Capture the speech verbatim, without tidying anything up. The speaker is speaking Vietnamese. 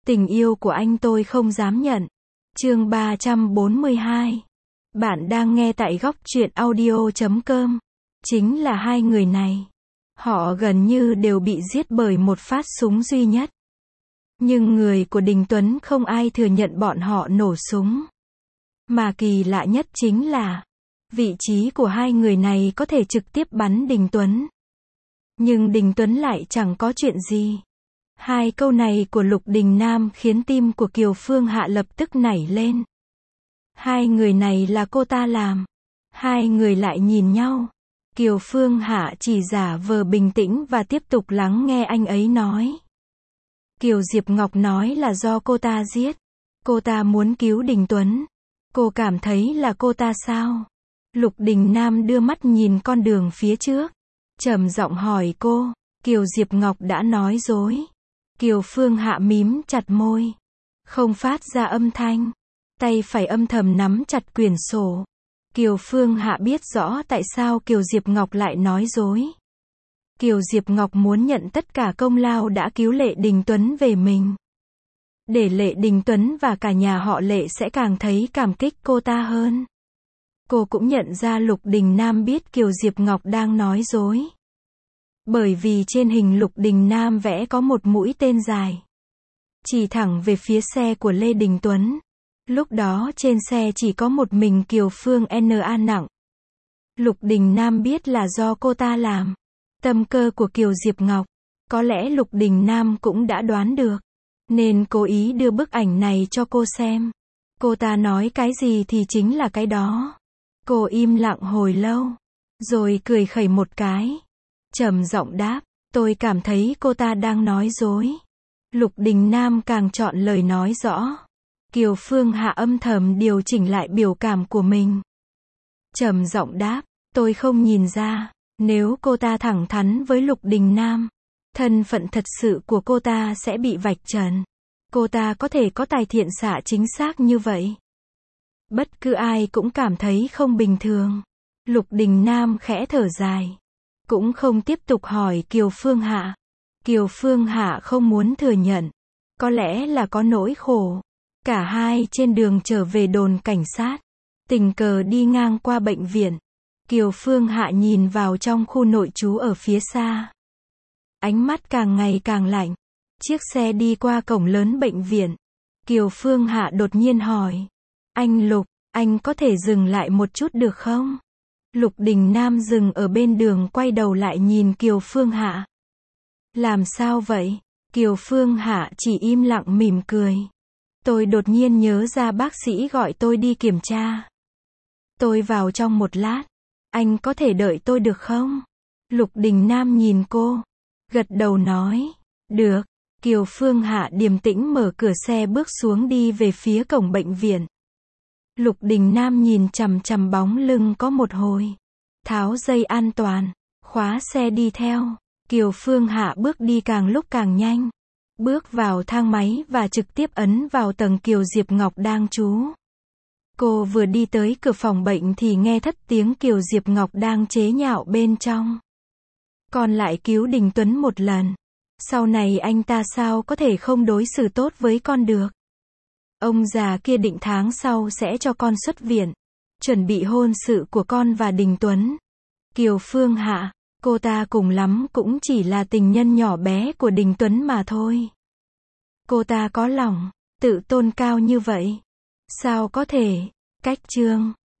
Tình yêu của anh tôi không dám nhận. Chương ba trăm bốn mươi hai. Bạn đang nghe tại góc truyện audio chấm com. Chính là hai người này. Họ gần như đều bị giết bởi một phát súng duy nhất. Nhưng người của Đình Tuấn không ai thừa nhận bọn họ nổ súng. Mà kỳ lạ nhất chính là, vị trí của hai người này có thể trực tiếp bắn Đình Tuấn. Nhưng Đình Tuấn lại chẳng có chuyện gì. Hai câu này của Lục Đình Nam khiến tim của Kiều Phương Hạ lập tức nảy lên. Hai người này là cô ta làm. Hai người lại nhìn nhau. Kiều Phương Hạ chỉ giả vờ bình tĩnh và tiếp tục lắng nghe anh ấy nói. Kiều Diệp Ngọc nói là do cô ta giết. Cô ta muốn cứu Đình Tuấn. Cô cảm thấy là cô ta sao? Lục Đình Nam đưa mắt nhìn con đường phía trước. Trầm giọng hỏi cô. Kiều Diệp Ngọc đã nói dối. Kiều Phương Hạ mím chặt môi. Không phát ra âm thanh. Tay phải âm thầm nắm chặt quyển sổ. Kiều Phương Hạ biết rõ tại sao Kiều Diệp Ngọc lại nói dối. Kiều Diệp Ngọc muốn nhận tất cả công lao đã cứu Lệ Đình Tuấn về mình. Để Lệ Đình Tuấn và cả nhà họ Lệ sẽ càng thấy cảm kích cô ta hơn. Cô cũng nhận ra Lục Đình Nam biết Kiều Diệp Ngọc đang nói dối. Bởi vì trên hình Lục Đình Nam vẽ có một mũi tên dài. Chỉ thẳng về phía xe của Lê Đình Tuấn. Lúc đó trên xe chỉ có một mình Kiều Phương en a nặng. Lục Đình Nam biết là do cô ta làm. Tâm cơ của Kiều Diệp Ngọc. Có lẽ Lục Đình Nam cũng đã đoán được. Nên cố ý đưa bức ảnh này cho cô xem. Cô ta nói cái gì thì chính là cái đó. Cô im lặng hồi lâu. Rồi cười khẩy một cái. Trầm giọng đáp. Tôi cảm thấy cô ta đang nói dối. Lục Đình Nam càng chọn lời nói rõ. Kiều Phương Hạ âm thầm điều chỉnh lại biểu cảm của mình. Trầm giọng đáp. Tôi không nhìn ra. Nếu cô ta thẳng thắn với Lục Đình Nam, thân phận thật sự của cô ta sẽ bị vạch trần. Cô ta có thể có tài thiện xạ chính xác như vậy. Bất cứ ai cũng cảm thấy không bình thường. Lục Đình Nam khẽ thở dài. Cũng không tiếp tục hỏi Kiều Phương Hạ. Kiều Phương Hạ không muốn thừa nhận. Có lẽ là có nỗi khổ. Cả hai trên đường trở về đồn cảnh sát. Tình cờ đi ngang qua bệnh viện. Kiều Phương Hạ nhìn vào trong khu nội trú ở phía xa. Ánh mắt càng ngày càng lạnh. Chiếc xe đi qua cổng lớn bệnh viện. Kiều Phương Hạ đột nhiên hỏi. Anh Lục, anh có thể dừng lại một chút được không? Lục Đình Nam dừng ở bên đường quay đầu lại nhìn Kiều Phương Hạ. Làm sao vậy? Kiều Phương Hạ chỉ im lặng mỉm cười. Tôi đột nhiên nhớ ra bác sĩ gọi tôi đi kiểm tra. Tôi vào trong một lát. Anh có thể đợi tôi được không? Lục Đình Nam nhìn cô. Gật đầu nói. Được. Kiều Phương Hạ điềm tĩnh mở cửa xe bước xuống đi về phía cổng bệnh viện. Lục Đình Nam nhìn chằm chằm bóng lưng có một hồi. Tháo dây an toàn. Khóa xe đi theo. Kiều Phương Hạ bước đi càng lúc càng nhanh. Bước vào thang máy và trực tiếp ấn vào tầng Kiều Diệp Ngọc đang trú. Cô vừa đi tới cửa phòng bệnh thì nghe thất tiếng Kiều Diệp Ngọc đang chế nhạo bên trong. Còn lại cứu Đình Tuấn một lần. Sau này anh ta sao có thể không đối xử tốt với con được. Ông già kia định tháng sau sẽ cho con xuất viện. Chuẩn bị hôn sự của con và Đình Tuấn. Kiều Phương Hạ, cô ta cùng lắm cũng chỉ là tình nhân nhỏ bé của Đình Tuấn mà thôi. Cô ta có lòng, tự tôn cao như vậy. Sao có thể? Cách chương